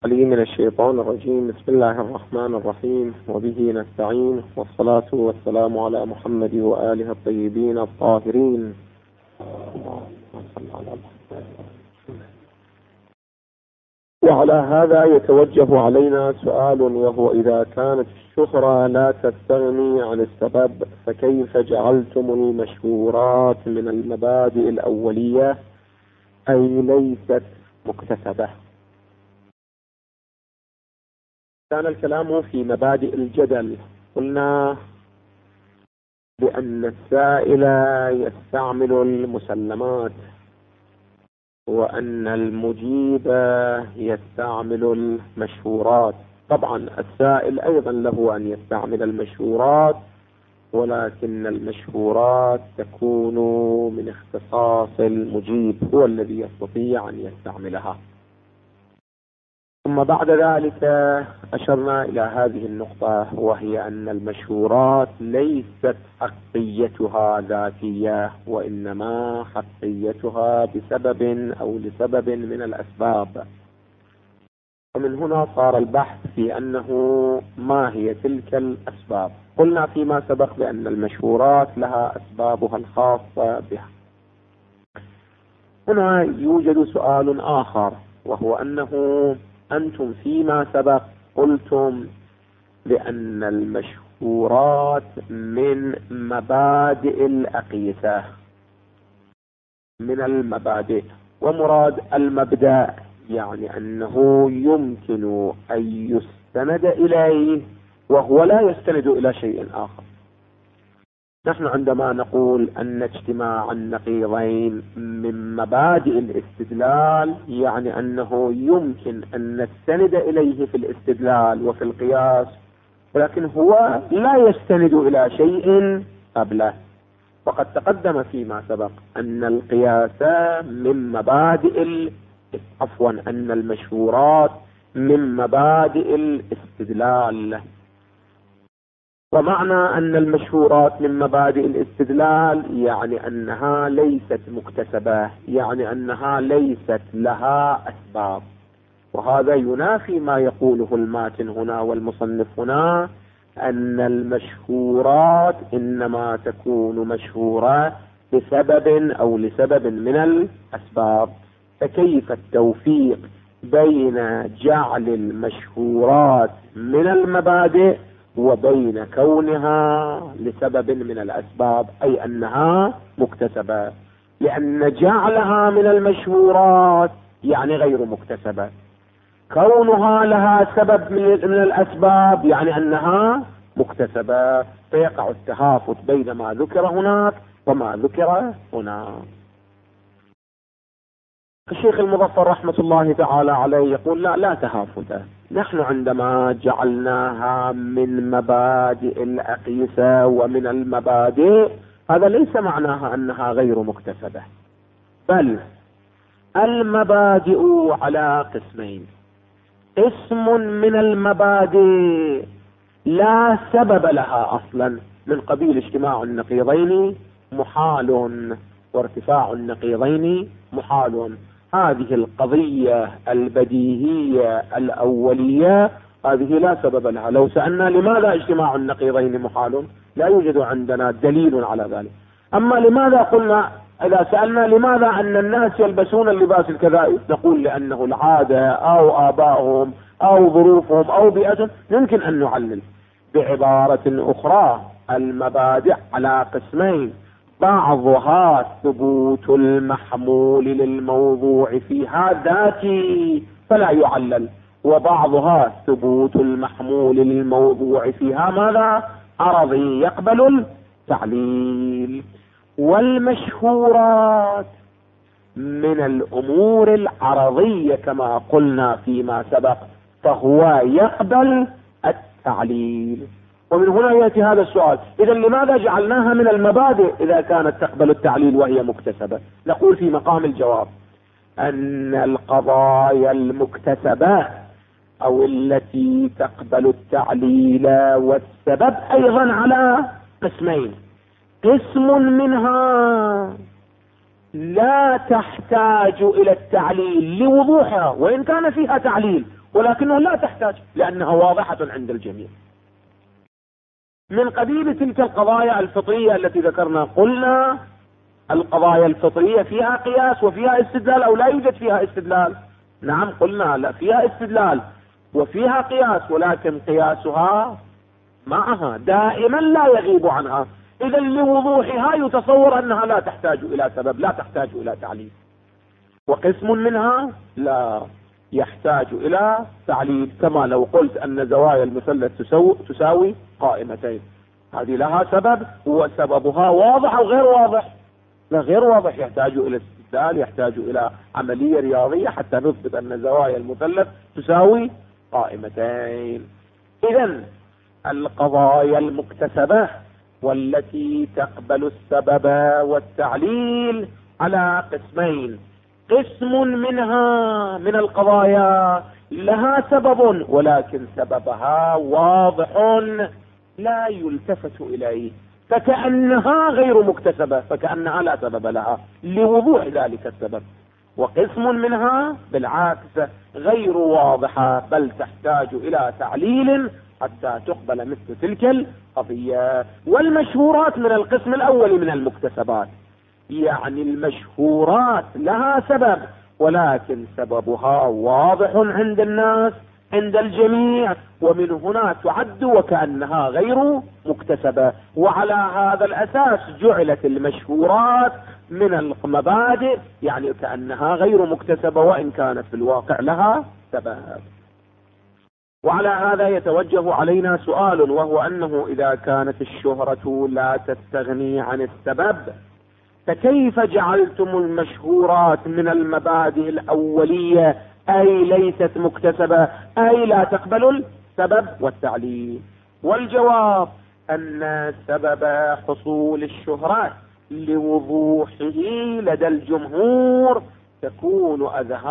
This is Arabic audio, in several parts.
علي من الشيطان الرجيم. بسم الله الرحمن الرحيم، وبه نستعين، والصلاة والسلام على محمد وآله الطيبين الطاهرين. وعلى هذا يتوجه علينا سؤال، وهو: إذا كانت الشهرة لا تستغني عن السبب، فكيف جعلتم المشهورات من المبادئ الأولية أي ليست مكتسبة؟ كان الكلام في مبادئ الجدل. قلنا بأن السائل يستعمل المسلمات، وأن المجيب يستعمل المشهورات. طبعا السائل أيضا له أن يستعمل المشهورات، ولكن المشهورات تكون من اختصاص المجيب، هو الذي يستطيع أن يستعملها. ثم بعد ذلك أشرنا إلى هذه النقطة، وهي أن المشهورات ليست حقيتها ذاتية، وإنما حقيتها بسبب أو لسبب من الأسباب. ومن هنا صار البحث في أنه ما هي تلك الأسباب. قلنا فيما سبق بأن المشهورات لها أسبابها الخاصة بها. هنا يوجد سؤال آخر، وهو أنه أنتم فيما سبق قلتم بأن المشهورات من مبادئ الأقيسة، من المبادئ، ومراد المبدأ يعني أنه يمكن أن يستند إليه وهو لا يستند إلى شيء آخر. نحن عندما نقول أن اجتماع النقيضين من مبادئ الاستدلال، يعني أنه يمكن أن نستند إليه في الاستدلال وفي القياس، ولكن هو لا يستند إلى شيء قبله. وقد تقدم فيما سبق أن القياس من مبادئ أن المشهورات من مبادئ الاستدلال. ومعنى أن المشهورات من مبادئ الاستدلال يعني أنها ليست مكتسبة، يعني أنها ليست لها أسباب. وهذا ينافي ما يقوله الماتن هنا والمصنف هنا، أن المشهورات إنما تكون مشهورة بسبب أو لسبب من الأسباب. فكيف التوفيق بين جعل المشهورات من المبادئ وبين كونها لسبب من الأسباب، أي أنها مكتسبة؟ لأن جعلها من المشهورات يعني غير مكتسبة، كونها لها سبب من الأسباب يعني أنها مكتسبة. فيقع التهافت بين ما ذكر هناك وما ذكر هنا. الشيخ المظفر رحمة الله تعالى عليه يقول: لا تهافت. نحن عندما جعلناها من مبادئ الأقيسة ومن المبادئ، هذا ليس معناها أنها غير مكتسبة، بل المبادئ على قسمين: قسم من المبادئ لا سبب لها أصلا، من قبيل اجتماع النقيضين محال وارتفاع النقيضين محال. هذه القضية البديهية الأولية هذه لا سبب لها. لو سألنا لماذا اجتماع النقيضين محال، لا يوجد عندنا دليل على ذلك. أما لماذا قلنا، إذا سألنا لماذا أن الناس يلبسون اللباس الكذائي، نقول لأنه العادة أو آبائهم أو ظروفهم أو بيئتهم. يمكن أن نعلل بعبارة أخرى: المبادئ على قسمين: بعضها ثبوت المحمول للموضوع فيها ذاتي فلا يعلل، وبعضها ثبوت المحمول للموضوع فيها ماذا؟ عرضي يقبل التعليل. والمشهورات من الأمور العرضية كما قلنا فيما سبق، فهو يقبل التعليل. ومن هنا يأتي هذا السؤال: إذا لماذا جعلناها من المبادئ إذا كانت تقبل التعليل وهي مكتسبة؟ نقول في مقام الجواب أن القضايا المكتسبة أو التي تقبل التعليل والسبب أيضا على قسمين: قسم منها لا تحتاج إلى التعليل لوضوحها وإن كان فيها تعليل، ولكنه لا تحتاج لأنها واضحة عند الجميع. من قبيل تلك القضايا الفطرية التي ذكرنا، قلنا القضايا الفطرية فيها قياس وفيها استدلال أو لا يوجد فيها استدلال؟ نعم قلنا لا، فيها استدلال وفيها قياس، ولكن قياسها معها دائما لا يغيب عنها. إذا لوضوحها يتصور أنها لا تحتاج إلى سبب، لا تحتاج إلى تعليل. وقسم منها لا يحتاج إلى تعليل، كما لو قلت أن زوايا المثلث تساوي قائمتين، هذه لها سبب وسببها واضح أو غير واضح؟ لا، غير واضح، يحتاج إلى استدلال، يحتاج إلى عملية رياضية حتى نثبت أن زوايا المثلث تساوي قائمتين. إذن القضايا المكتسبة والتي تقبل السبب والتعليل على قسمين: قسم منها من القضايا لها سبب ولكن سببها واضح لا يلتفت إليه، فكأنها غير مكتسبة، فكأنها لا سبب لها لوضوح ذلك السبب. وقسم منها بالعكس غير واضحة، بل تحتاج إلى تعليل حتى تقبل مثل تلك القضية. والمشهورات من القسم الأول من المكتسبات، يعني المشهورات لها سبب ولكن سببها واضح عند الناس عند الجميع، ومن هنا تعد وكأنها غير مكتسبة. وعلى هذا الأساس جعلت المشهورات من المبادئ، يعني كأنها غير مكتسبة وإن كانت في الواقع لها سبب. وعلى هذا يتوجه علينا سؤال، وهو أنه إذا كانت الشهرة لا تستغني عن السبب، فكيف جعلتم المشهورات من المبادئ الأولية أي ليست مكتسبة، أي لا تقبل السبب والتعليل؟ والجواب أن سبب حصول الشهرات لوضوحه لدى الجمهور تكون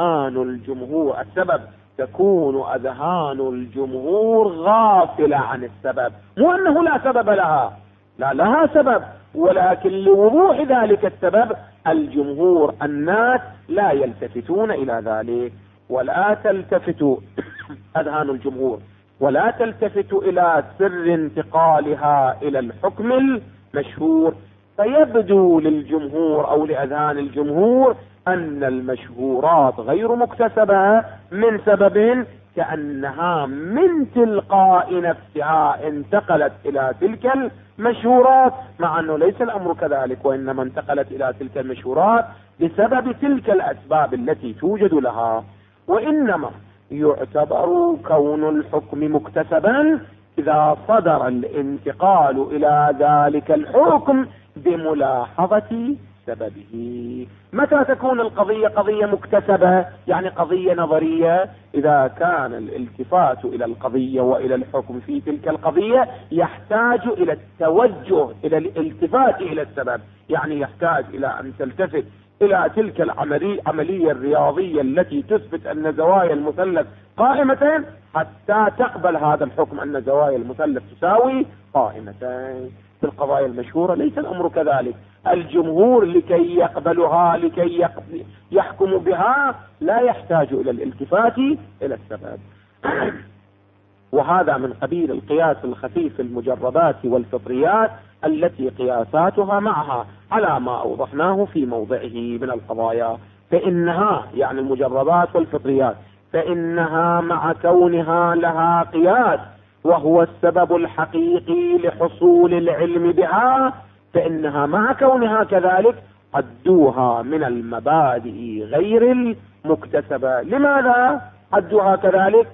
أذهان الجمهور غافلة عن السبب، مو أنه لا سبب لها، لا، لها سبب، ولكن لوضوح ذلك السبب الجمهور الناس لا يلتفتون إلى ذلك، ولا تلتفت أذهان الجمهور ولا تلتفت إلى سر انتقالها إلى الحكم المشهور، فيبدو للجمهور أو لأذهان الجمهور أن المشهورات غير مكتسبة من سبب كأنها من تلقاء نفسها انتقلت إلى تلك المشهورات، مع أنه ليس الأمر كذلك، وإنما انتقلت إلى تلك المشهورات بسبب تلك الأسباب التي توجد لها. وإنما يعتبر كون الحكم مكتسبا إذا صدر الانتقال إلى ذلك الحكم بملاحظة سببه. متى تكون القضية قضية مكتسبة؟ يعني قضية نظرية، إذا كان الالتفات إلى القضية وإلى الحكم في تلك القضية يحتاج إلى التوجه إلى الالتفات إلى السبب، يعني يحتاج إلى أن تلتفت إلى تلك العملية الرياضية التي تثبت أن زوايا المثلث قائمتين حتى تقبل هذا الحكم أن زوايا المثلث تساوي قائمتين. في القضايا المشهورة ليس الأمر كذلك، الجمهور لكي يقبلها لكي يحكم بها لا يحتاج إلى الالتفات إلى السبب. وهذا من قبيل القياس الخفيف في المجربات والفطريات التي قياساتها معها على ما أوضحناه في موضعه من القضايا، فإنها يعني المجربات والفطريات فإنها مع كونها لها قياس وهو السبب الحقيقي لحصول العلم بها، فإنها مع كونها كذلك عدوها من المبادئ غير المكتسبة. لماذا عدوها كذلك؟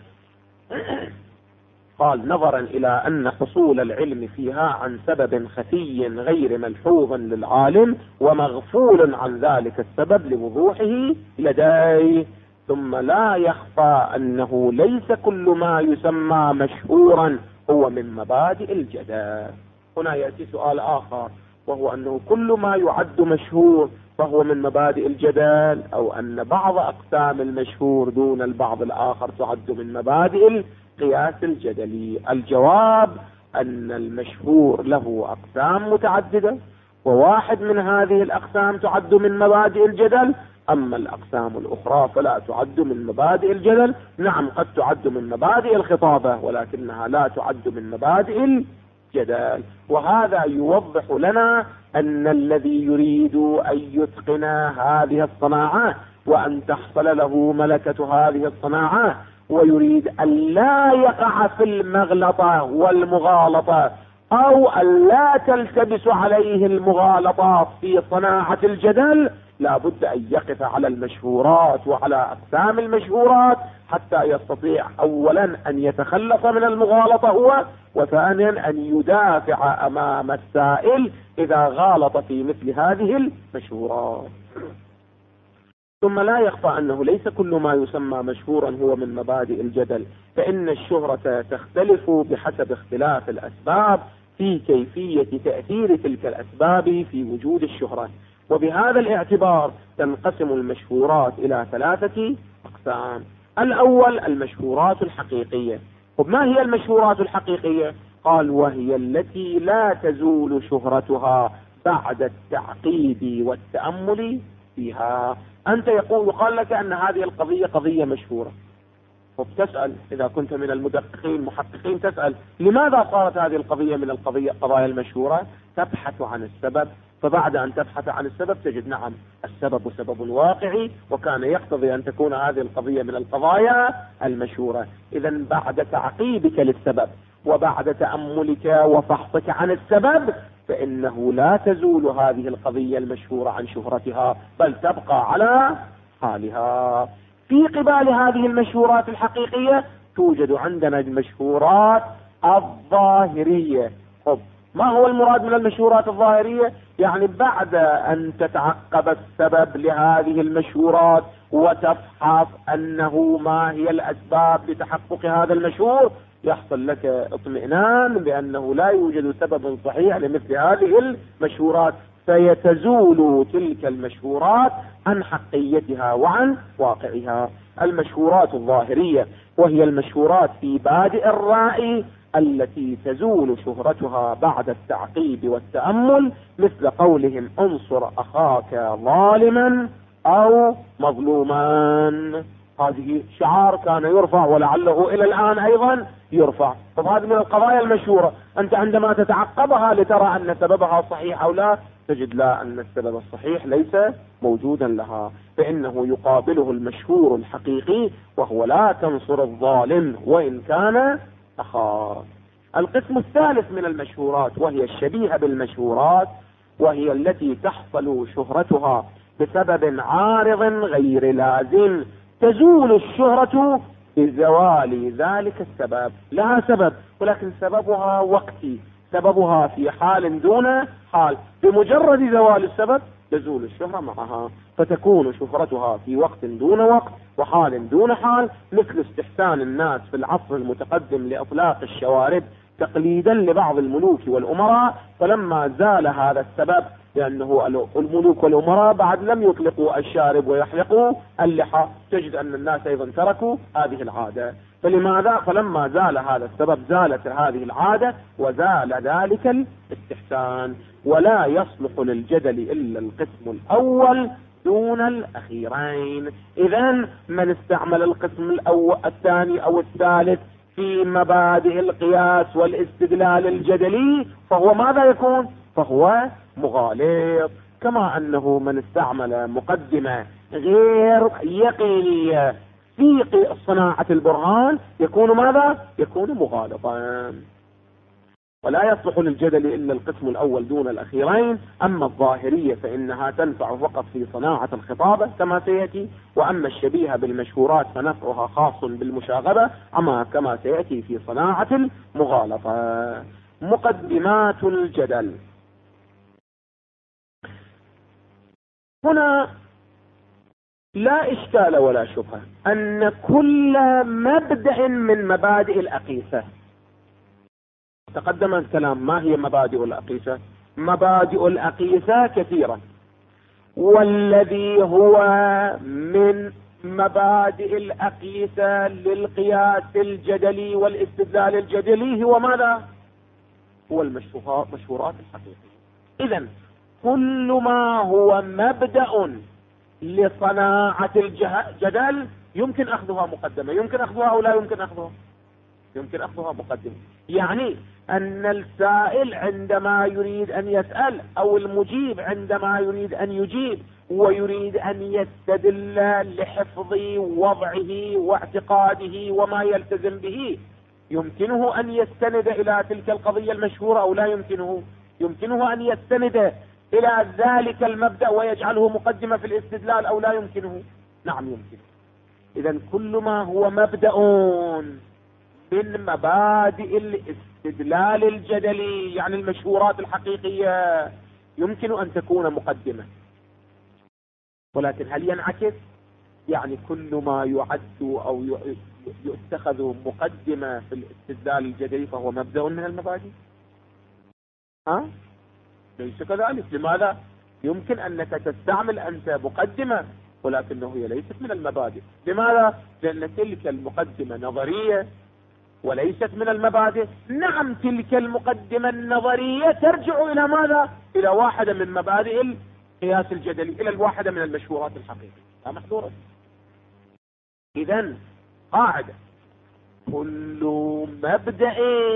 قال نظرا إلى أن حصول العلم فيها عن سبب خفي غير ملحوظ للعالم ومغفول عن ذلك السبب لوضوحه لديه، ثم لا يخفى أنه ليس كل ما يسمى مشهورا هو من مبادئ الجدل. هنا يأتي سؤال آخر، وهو أنه كل ما يعد مشهور فهو من مبادئ الجدل، أو أن بعض أقسام المشهور دون البعض الآخر تعد من مبادئ القياس الجدلي. الجواب أن المشهور له أقسام متعددة، وواحد من هذه الأقسام تعد من مبادئ الجدل، أما الأقسام الأخرى فلا تعد من مبادئ الجدل. نعم قد تعد من مبادئ الخطابة ولكنها لا تعد من مبادئ الجدل. وهذا يوضح لنا أن الذي يريد أن يتقن هذه الصناعات وأن تحصل له ملكة هذه الصناعات ويريد أن لا يقع في المغلطة والمغالطة أو أن لا تلتبس عليه المغالطات في صناعة الجدل لا بد أن يقف على المشهورات وعلى أقسام المشهورات حتى يستطيع أولا أن يتخلص من المغالطة هو، وثانيا أن يدافع أمام السائل إذا غالط في مثل هذه المشهورات. ثم لا يخفى أنه ليس كل ما يسمى مشهورا هو من مبادئ الجدل، فإن الشهرة تختلف بحسب اختلاف الأسباب في كيفية تأثير تلك الأسباب في وجود الشهرة. وبهذا الاعتبار تنقسم المشهورات إلى 3 أقسام. الأول المشهورات الحقيقية. وما هي المشهورات الحقيقية؟ قال وهي التي لا تزول شهرتها بعد التعقيب والتأمل فيها. أنت يقال لك أن هذه القضية قضية مشهورة، وبتسأل إذا كنت من المدققين المحققين تسأل لماذا صارت هذه القضية من القضايا المشهورة؟ تبحث عن السبب، فبعد أن تبحث عن السبب تجد نعم السبب سبب واقعي وكان يقتضي أن تكون هذه القضية من القضايا المشهورة. إذا بعد تعقيبك للسبب وبعد تأملك وفحصك عن السبب فإنه لا تزول هذه القضية المشهورة عن شهرتها بل تبقى على حالها. في قبال هذه المشهورات الحقيقية توجد عندنا المشهورات الظاهرية. ما هو المراد من المشهورات الظاهرية؟ يعني بعد أن تتعقب السبب لهذه المشهورات وتفحص أنه ما هي الأسباب لتحقق هذا المشهور يحصل لك اطمئنان بأنه لا يوجد سبب صحيح لمثل هذه المشهورات، فيتزول تلك المشهورات عن حقيتها وعن واقعها. المشهورات الظاهرية وهي المشهورات في بادئ الرأي التي تزول شهرتها بعد التعقيب والتأمل، مثل قولهم انصر أخاك ظالما أو مظلوما. هذه شعار كان يرفع ولعله إلى الآن أيضا يرفع. فهذه من القضايا المشهورة، أنت عندما تتعقبها لترى أن سببها صحيح أو لا تجد لا أن السبب الصحيح ليس موجودا لها، فإنه يقابله المشهور الحقيقي وهو لا تنصر الظالم وإن كان أخاك. القسم الثالث من المشهورات وهي الشبيهة بالمشهورات، وهي التي تحصل شهرتها بسبب عارض غير لازم، تزول الشهرة بزوال ذلك السبب. لها سبب ولكن سببها وقتي، سببها في حال دون حال، بمجرد زوال السبب تزول الشهرة معها، فتكون شهرتها في وقت دون وقت وحال دون حال، مثل استحسان الناس في العصر المتقدم لإطلاق الشوارب تقليدا لبعض الملوك والأمراء، فلما زال هذا السبب لأنه الملوك والأمراء بعد لم يطلقوا الشارب ويحلقوا اللحى، تجد أن الناس أيضا تركوا هذه العادة. فلماذا؟ فلما زال هذا السبب زالت هذه العادة وزال ذلك الاستحسان. ولا يصلح للجدل إلا القسم الأول دون الأخيرين. إذن من استعمل القسم الثاني أو الثالث في مبادئ القياس والاستدلال الجدلي فهو ماذا يكون؟ فهو مغالط. كما أنه من استعمل مقدمة غير يقينية في صناعة البرهان يكون ماذا؟ يكون مغالطا. ولا يصلح للجدل إلا القسم الأول دون الأخيرين. أما الظاهرية فإنها تنفع فقط في صناعة الخطابة كما سيأتي، وأما الشبيهة بالمشهورات فنفعها خاص بالمشاغبة كما سيأتي في صناعة المغالطة. مقدمات الجدل. هنا لا إشكال ولا شبهة أن كل مبدأ من مبادئ الأقيسة، تقدم الكلام ما هي مبادئ الأقيسة؟ مبادئ الأقيسة كثيرة، والذي هو من مبادئ الأقيسة للقياس الجدلي والاستدلال الجدلي هو ماذا؟ هو المشهورات الحقيقية. إذن كل ما هو مبدأ لصناعة الجدل يمكن أخذها مقدمة، يمكن أخذها أو لا يمكن أخذها، يمكن أخذها مقدمة. يعني أن السائل عندما يريد أن يسأل أو المجيب عندما يريد أن يجيب ويريد أن يستدل لحفظ وضعه واعتقاده وما يلتزم به، يمكنه أن يستند إلى تلك القضية المشهورة أو لا يمكنه؟ يمكنه أن يستند إلى ذلك المبدأ ويجعله مقدمة في الاستدلال أو لا يمكنه؟ نعم يمكنه. إذن كل ما هو مبدأ من مبادئ الاستدلال الجدلي، يعني المشهورات الحقيقية، يمكن أن تكون مقدمة. ولكن هل ينعكس؟ يعني كل ما يعد أو يتخذ مقدمة في الاستدلال الجدلي فهو مبدأ من المبادئ؟ ليس كذلك. لماذا؟ يمكن أنك تستعمل أنت مقدمة ولكنه هي ليست من المبادئ. لماذا؟ لأن تلك المقدمة نظرية وليست من المبادئ. نعم، تلك المقدمة النظرية ترجع إلى ماذا؟ إلى واحدة من مبادئ القياس الجدلي، إلى الواحدة من المشهورات الحقيقية، لا محظورة. إذن قاعدة: كل مبدأ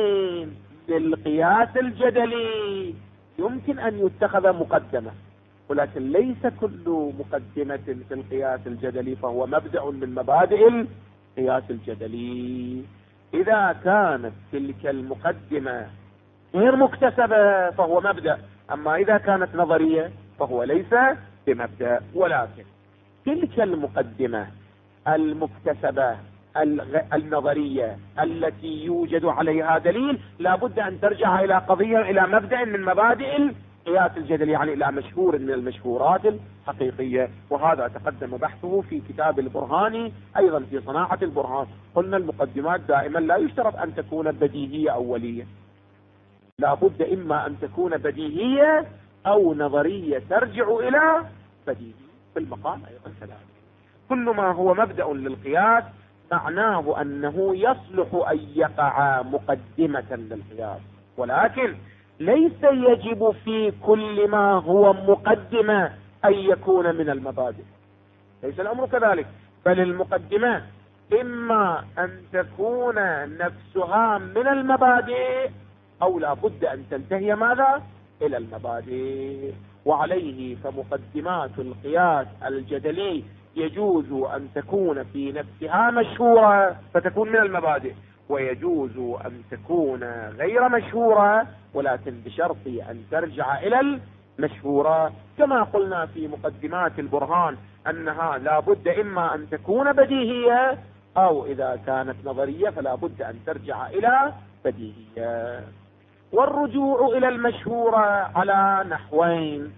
للقياس الجدلي يمكن أن يتخذ مقدمة، ولكن ليس كل مقدمة في القياس الجدلي فهو مبدأ من مبادئ القياس الجدلي. إذا كانت تلك المقدمة غير مكتسبة فهو مبدأ، أما إذا كانت نظرية فهو ليس بمبدأ. ولكن تلك المقدمة المكتسبة النظرية التي يوجد عليها دليل لابد أن ترجع إلى قضية، إلى مبدأ من مبادئ القياس الجدلي، يعني إلى مشهور من المشهورات الحقيقية. وهذا تقدم بحثه في كتاب البرهاني أيضا في صناعة البرهان. قلنا المقدمات دائما لا يشترط أن تكون بديهية أولية، لابد إما أن تكون بديهية أو نظرية ترجع إلى بديهية. في المقام أيضا كذلك. كل ما هو مبدأ للقياس معناه أنه يصلح أن يقع مقدمة للقياس، ولكن ليس يجب في كل ما هو مقدمة أن يكون من المبادئ. ليس الأمر كذلك، بل المقدمة إما أن تكون نفسها من المبادئ أو لا بد أن تنتهي ماذا؟ إلى المبادئ. وعليه فمقدمات القياس الجدلي يجوز أن تكون في نفسها مشهورة فتكون من المبادئ، ويجوز أن تكون غير مشهورة ولكن بشرط أن ترجع إلى المشهورة. كما قلنا في مقدمات البرهان أنها لا بد إما أن تكون بديهية أو إذا كانت نظرية فلا بد أن ترجع إلى بديهية. والرجوع إلى المشهورة على نحوين: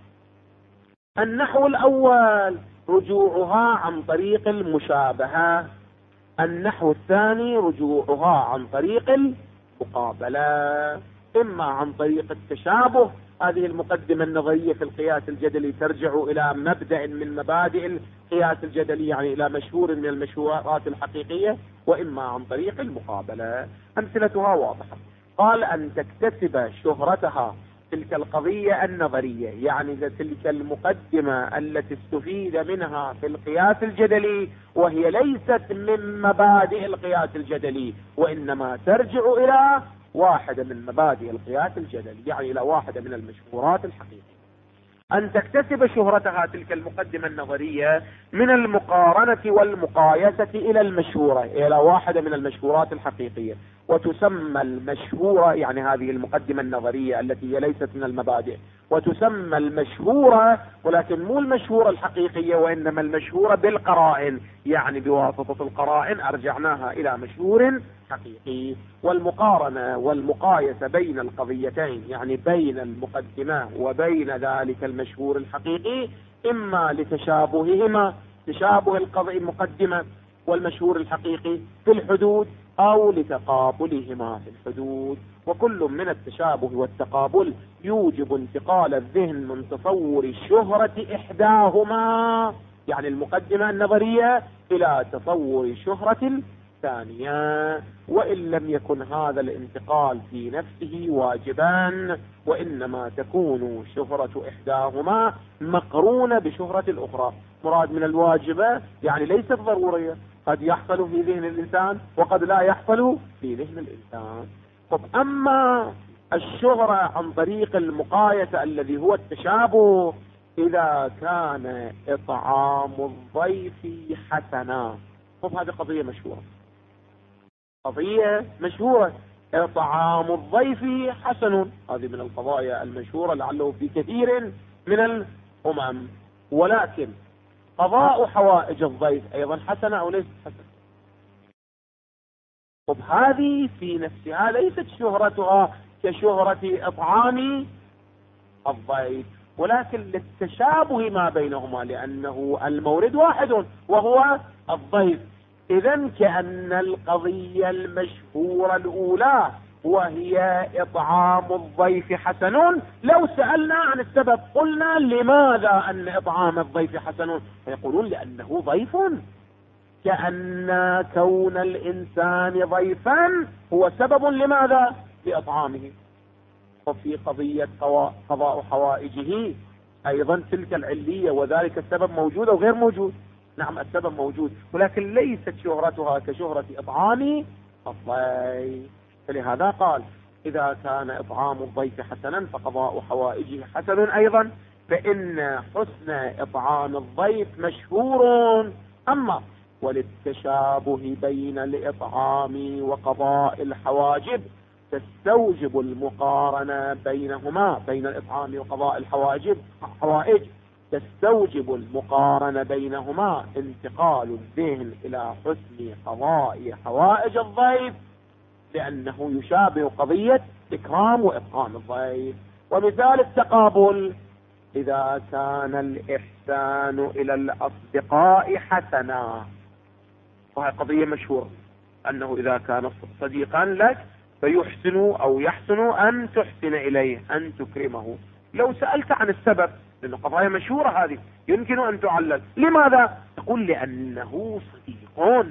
النحو الأول رجوعها عن طريق المشابهة، النحو الثاني رجوعها عن طريق المقابلة. إما عن طريق التشابه، هذه المقدمة النظرية في القياس الجدلي ترجع إلى مبدأ من مبادئ القياس الجدلي، يعني إلى مشهور من المشهورات الحقيقية، وإما عن طريق المقابلة. أمثلتها واضحة. قال: أن تكتسب شهرتها تلك القضية النظرية، يعني تلك المقدمة التي استفيد منها في القياس الجدلي وهي ليست من مبادئ القياس الجدلي وإنما ترجع إلى واحدة من مبادئ القياس الجدلي، يعني إلى واحدة من المشهورات الحقيقية. أن تكتسب شهرتها تلك المقدمة النظرية من المقارنة والمقايسة إلى المشهورة، إلى واحدة من المشهورات الحقيقية. وتسمى المشهورة، يعني هذه المقدمة النظرية التي هي ليست من المبادئ، وتسمى المشهورة، ولكن مو المشهورة الحقيقية وإنما المشهورة بالقرائن، يعني بواسطة القرائن أرجعناها إلى مشهور حقيقي. والمقارنة والمقايسة بين القضيتين، يعني بين المقدمة وبين ذلك المشهور الحقيقي، إما لتشابههما، تشابه المقدمة والمشهور الحقيقي في الحدود، أو لتقابلهما في الحدود. وكل من التشابه والتقابل يوجب انتقال الذهن من تصور شهرة إحداهما، يعني المقدمة النظرية، إلى تصور شهرة الثانية، وإن لم يكن هذا الانتقال في نفسه واجبا، وإنما تكون شهرة إحداهما مقرونة بشهرة الأخرى. مراد من الواجبة يعني ليست ضرورية، قد يحصل في ذهن الإنسان وقد لا يحصل في ذهن الإنسان. طب أما الشهرة عن طريق المقايسة الذي هو التشابه، إذا كان إطعام الضيف حسنا. طب هذه قضية مشهورة، قضية مشهورة. إطعام الضيف حسن، هذه من القضايا المشهورة لعله في كثير من الأمم. ولكن قضاء حوائج الضيف أيضا حسنة أو ليست حسنة؟ طب هذه في نفسها ليست شهرتها كشهرة إطعام الضيف، ولكن للتشابه ما بينهما، لأنه المورد واحد وهو الضيف. إذن كأن القضية المشهورة الأولى وهي إطعام الضيف حسن، لو سألنا عن السبب قلنا لماذا أن إطعام الضيف حسن؟ فيقولون لأنه ضيف، كأن كون الإنسان ضيفا هو سبب لماذا؟ لإطعامه. وفي قضية قضاء حوائجه أيضا تلك العلية، وذلك السبب موجود أو غير موجود؟ نعم السبب موجود، ولكن ليست شهرتها كشهرة إطعام الضيف. فلهذا قال إذا كان إطعام الضيف حسنا فقضاء حوائجه حسن أيضا، فإن حسن إطعام الضيف مشهور. أما وللتشابه بين الإطعام وقضاء الحواجب تستوجب المقارنة بينهما، بين الإطعام وقضاء الحوائج تستوجب المقارنة بينهما انتقال الذهن إلى حسن قضاء حوائج الضيف، لأنه يشابه قضية إكرام وإطعام الضيف. ومثال التقابل إذا كان الإحسان إلى الأصدقاء حسنا، وهي قضية مشهورة، أنه إذا كان صديقا لك فيحسن أو يحسن أن تحسن إليه، أن تكرمه. لو سألت عن السبب، لأنه قضايا مشهورة هذه يمكن أن تعلل، لماذا؟ تقول لأنه صديق.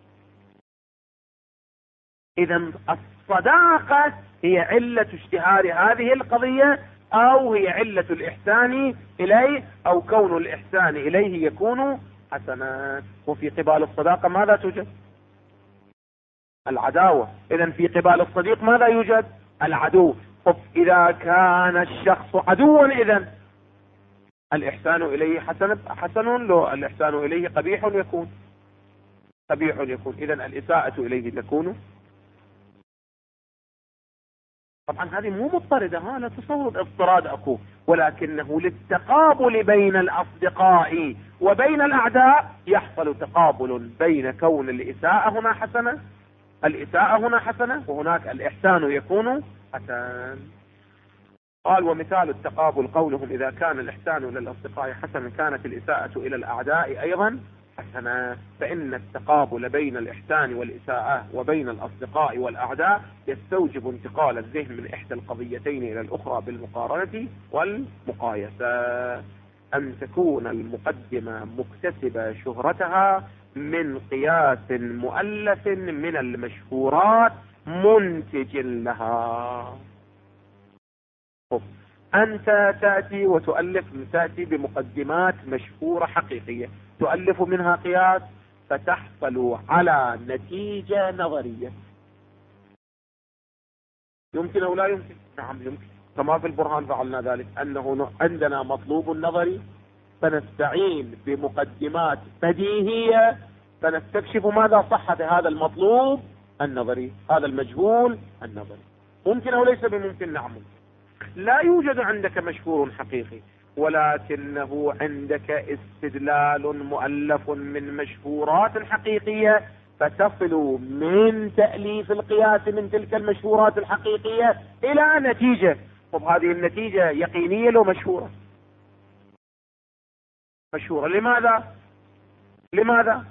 إذا الصداقة هي علة اشتهار هذه القضية، أو هي علة الإحسان إليه، أو كون الإحسان إليه يكون حسنا. وفي قبال الصداقة ماذا توجد؟ العداوة. إذا في قبال الصديق ماذا يوجد؟ العدو. طب إذا كان الشخص عدوا، إذا الإحسان إليه حسن، لو الإحسان إليه قبيح يكون قبيح يكون. إذا الإساءة إليه تكون. طبعا هذه مو مضطردة، لا تصور الاضطراد أكو، ولكنه للتقابل بين الأصدقاء وبين الأعداء يحصل تقابل بين كون الإساءة هنا حسنة، الإساءة هنا حسنة، وهناك الإحسان يكون حسن. قال ومثال التقابل قولهم إذا كان الإحسان إلى الأصدقاء حسنا كانت الإساءة إلى الأعداء أيضا حسنا. فإن التقابل بين الإحسان والإساءة وبين الأصدقاء والأعداء يستوجب انتقال الذهن من إحدى القضيتين إلى الأخرى بالمقارنة والمقايسة، أن تكون المقدمة مكتسبة شهرتها من قياس مؤلف من المشهورات منتج لها. أنت تأتي وتؤلف، تأتي بمقدمات مشهورة حقيقية، تؤلف منها قياس فتحصل على نتيجة نظرية. يمكن أو لا يمكن؟ نعم يمكن، كما في البرهان فعلنا ذلك، أنه عندنا مطلوب نظري فنستعين بمقدمات بديهية فنستكشف ماذا صحة هذا المطلوب النظري، هذا المجهول النظري. ممكن أو ليس بممكن؟ نعم. لا يوجد عندك مشهور حقيقي، ولكنه عندك استدلال مؤلف من مشهورات حقيقية، فتصل من تأليف القياس من تلك المشهورات الحقيقية إلى نتيجة. طب هذه النتيجة يقينية لو مشهورة؟ مشهورة. لماذا؟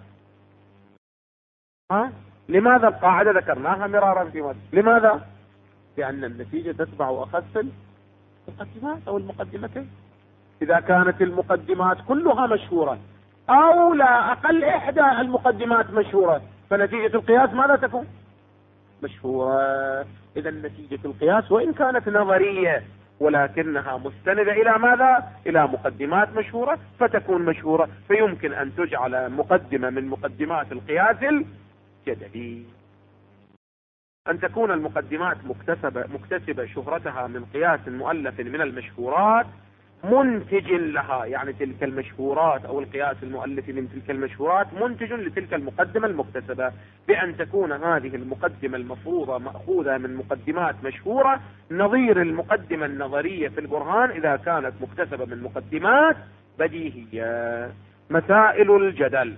لماذا؟ القاعدة ذكرناها مرارا في مصر. لماذا؟ لأن النتيجة تتبع أخص المقدمات أو المقدمتين. إذا كانت المقدمات كلها مشهورة أو لا أقل إحدى المقدمات مشهورة، فنتيجة القياس ماذا تكون؟ مشهورة. إذا نتيجة القياس وإن كانت نظرية ولكنها مستندة إلى ماذا؟ إلى مقدمات مشهورة، فتكون مشهورة، فيمكن أن تجعل مقدمة من مقدمات القياس الجدلي. أن تكون المقدمات مكتسبة شهرتها من قياس مؤلف من المشهورات منتج لها، يعني تلك المشهورات أو القياس المؤلف من تلك المشهورات منتج لتلك المقدمة المكتسبة، بأن تكون هذه المقدمة المفروضة مأخوذة من مقدمات مشهورة نظير المقدمة النظرية في البرهان إذا كانت مكتسبة من مقدمات بديهية. مسائل الجدل.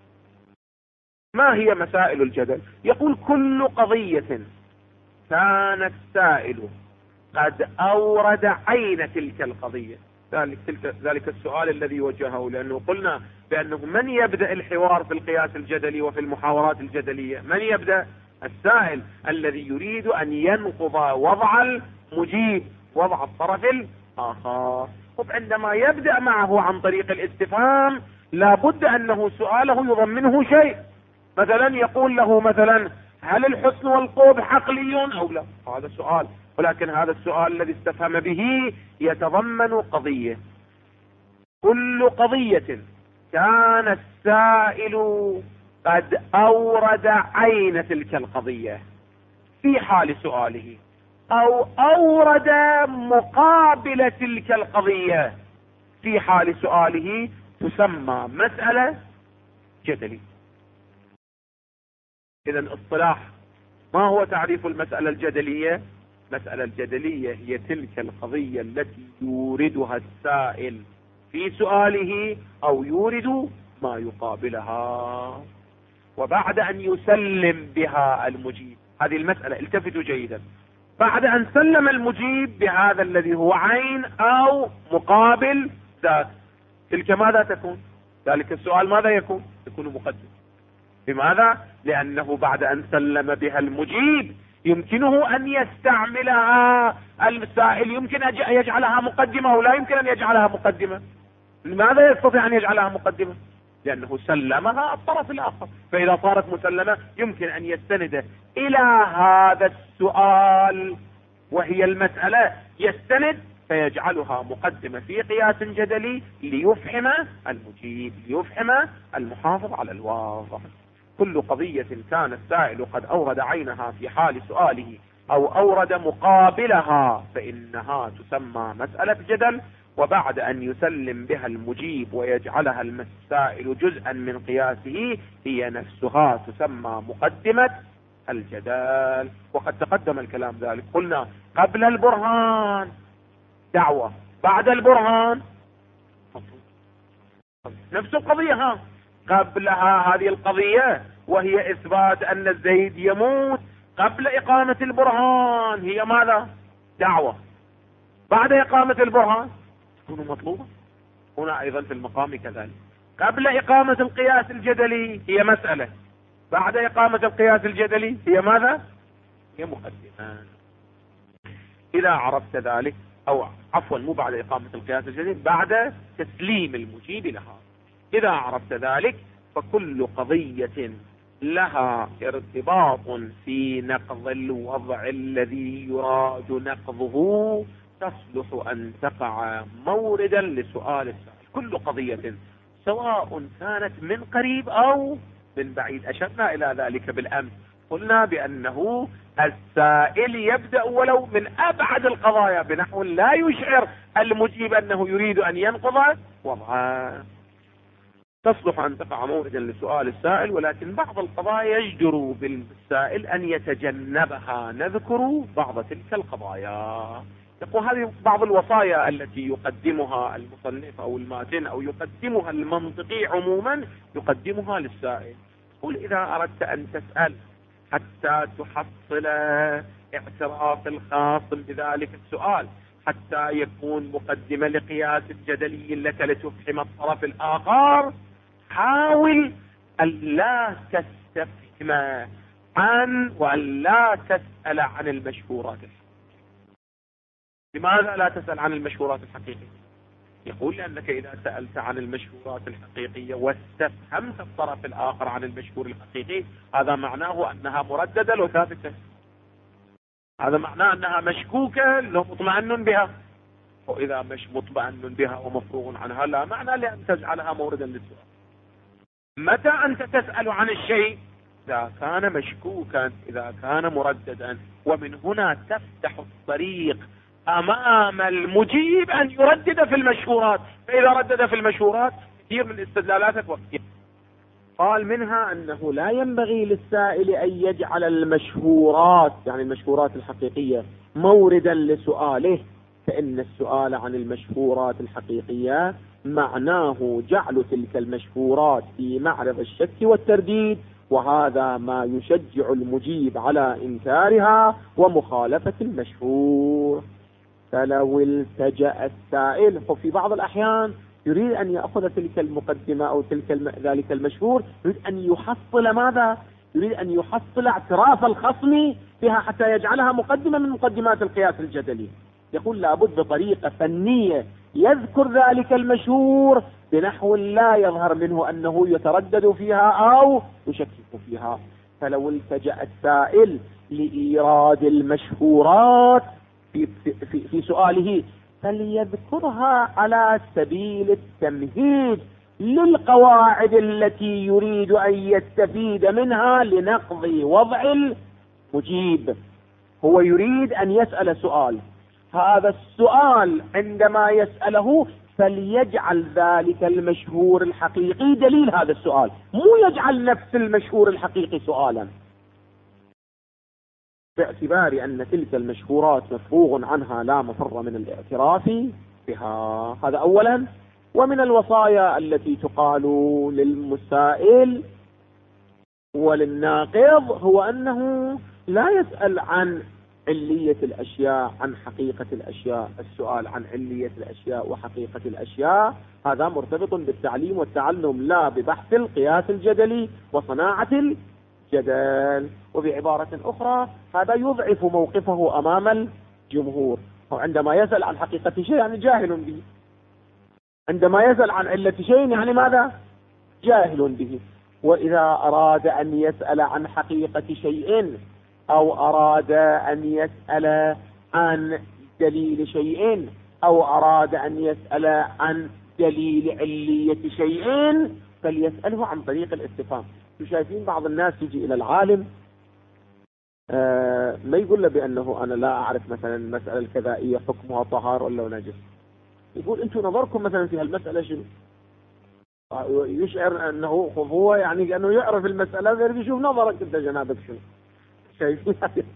ما هي مسائل الجدل؟ يقول كل قضية كان السائل قد أورد عين تلك القضية. ذلك السؤال الذي وجهه، لأنه قلنا بأنه من يبدأ الحوار في القياس الجدلي وفي المحاورات الجدلية؟ من يبدأ؟ السائل الذي يريد أن ينقض وضع المجيب، وضع الطرف الآخر. عندما يبدأ معه عن طريق الاستفهام لابد أنه سؤاله يضمنه شيء. مثلا يقول له مثلا هل الحسن والقبح عقلي أو لا؟ هذا سؤال، ولكن هذا السؤال الذي استفهم به يتضمن قضية. كل قضية كان السائل قد أورد عين تلك القضية في حال سؤاله، أو أورد مقابل تلك القضية في حال سؤاله، تسمى مسألة جدلي. إذن اصطلاح ما هو تعريف المسألة الجدلية؟ المسألة الجدلية هي تلك القضية التي يوردها السائل في سؤاله أو يورد ما يقابلها، وبعد أن يسلم بها المجيب. هذه المسألة التفتوا جيدا، بعد أن سلم المجيب بهذا الذي هو عين أو مقابل ذات، تلك ماذا تكون؟ ذلك السؤال ماذا يكون؟ يكون مقدم. لماذا؟ لأنه بعد أن سلم بها المجيب يمكنه أن يستعملها السائل، يمكن أن يجعلها مقدمة ولا يمكن أن يجعلها مقدمة. لماذا يستطيع أن يجعلها مقدمة؟ لأنه سلمها الطرف الآخر، فإذا صارت مسلمة يمكن أن يستند إلى هذا السؤال وهي المسألة، يستند فيجعلها مقدمة في قياس جدلي ليفهم المجيب، ليفهم المحافظ على الواضح. كل قضية كان السائل قد أورد عينها في حال سؤاله أو أورد مقابلها فإنها تسمى مسألة جدل، وبعد أن يسلم بها المجيب ويجعلها السائل جزءا من قياسه هي نفسها تسمى مقدمة الجدل. وقد تقدم الكلام ذلك، قلنا قبل البرهان دعوة، بعد البرهان نفس القضية. قبلها هذه القضية وهي إثبات أن الزيد يموت قبل إقامة البرهان هي ماذا؟ دعوة. بعد إقامة البرهان تكون مطلوبة. هنا أيضا في المقام كذلك، قبل إقامة القياس الجدلي هي مسألة، بعد إقامة القياس الجدلي هي ماذا؟ هي مقدمة. إذا عرفت ذلك، أو عفوا مو بعد إقامة القياس الجدلي، بعد تسليم المجيب لها. إذا عرفت ذلك فكل قضية لها ارتباط في نقض الوضع الذي يراد نقضه تصلح أن تقع موردا لسؤال السائل. كل قضية سواء كانت من قريب أو من بعيد. أشرنا إلى ذلك بالأمس، قلنا بأنه السائل يبدأ ولو من أبعد القضايا بنحو لا يشعر المجيب أنه يريد أن ينقض وضعه، تصلح أن تقع موردا لسؤال السائل. ولكن بعض القضايا يجدر بالسائل أن يتجنبها. نذكر بعض تلك القضايا. يقول هذه بعض الوصايا التي يقدمها المصنف أو الماتن أو يقدمها المنطقي عموما، يقدمها للسائل. قل إذا أردت أن تسأل حتى تحصل اعتراف الخاصم بذلك السؤال، حتى يكون مقدمة لقياس الجدلي لك لتفهم الطرف الآخر، حاول أن لا تستفهم عن وأن لا تسأل عن المشهورات الحقيقية. لماذا لا تسأل عن المشهورات الحقيقية؟ يقول لأنك إذا سألت عن المشهورات الحقيقية واستفهمت الطرف الآخر عن المشهور الحقيقي، هذا معناه أنها مرددة لو ثابتة، هذا معناه أنها مشكوكة لو مطمئن بها. وإذا مش مطمئن بها ومفروغ عنها لا معنى لأن تجعلها موردا للسؤال. متى أنت تسأل عن الشيء؟ إذا كان مشكوكا، إذا كان مرددا، ومن هنا تفتح الطريق أمام المجيب أن يردد في المشهورات. فإذا ردد في المشهورات كثير من استدلالاتك وقتها. قال منها أنه لا ينبغي للسائل أن يجعل المشهورات، يعني المشهورات الحقيقية، موردا لسؤاله، فإن السؤال عن المشهورات الحقيقية معناه جعل تلك المشهورات في معرض الشك والترديد، وهذا ما يشجع المجيب على إنكارها ومخالفة المشهور. فلو التجأ السائل، وفي بعض الأحيان يريد أن يأخذ تلك المقدمة أو ذلك المشهور، يريد أن يحصل ماذا؟ يريد أن يحصل اعتراف الخصم بها حتى يجعلها مقدمة من مقدمات القياس الجدلي. يقول لابد بطريقة فنية يذكر ذلك المشهور بنحو لا يظهر منه أنه يتردد فيها أو يشكك فيها. فلو التجأ السائل لإيراد المشهورات في سؤاله فليذكرها على سبيل التمهيد للقواعد التي يريد أن يستفيد منها لنقض وضع المجيب. هو يريد أن يسأل سؤال، هذا السؤال عندما يسأله فليجعل ذلك المشهور الحقيقي دليل هذا السؤال، مو يجعل نفس المشهور الحقيقي سؤالا، باعتبار أن تلك المشهورات مفروغ عنها لا مفر من الاعتراف بها. هذا أولا. ومن الوصايا التي تقال للمسائل وللناقض هو أنه لا يسأل عن علية الأشياء عن حقيقة الأشياء. السؤال عن علية الأشياء وحقيقة الأشياء هذا مرتبط بالتعليم والتعلم، لا ببحث القياس الجدلي وصناعة الجدل. وبعبارة أخرى هذا يضعف موقفه أمام الجمهور. وعندما يسأل عن حقيقة شيء يعني جاهل به، عندما يسأل عن علة شيء يعني ماذا؟ جاهل به. وإذا أراد أن يسأل عن حقيقة شيء أو أراد أن يسأل عن دليل شيء أو أراد أن يسأل عن دليل علية شيء فليسأله عن طريق الاستفهام. شايفين بعض الناس يجي إلى العالم ما يقول له بأنه أنا لا أعرف مثلا المسألة الكذائية حكمها طهار ولا نجس، يقول أنتم نظركم مثلا في هالمسألة شنو؟ يشعر أنه هو يعني لأنه يعرف المسألة غير يشوف نظرك أنت جنابك شنو. شايفين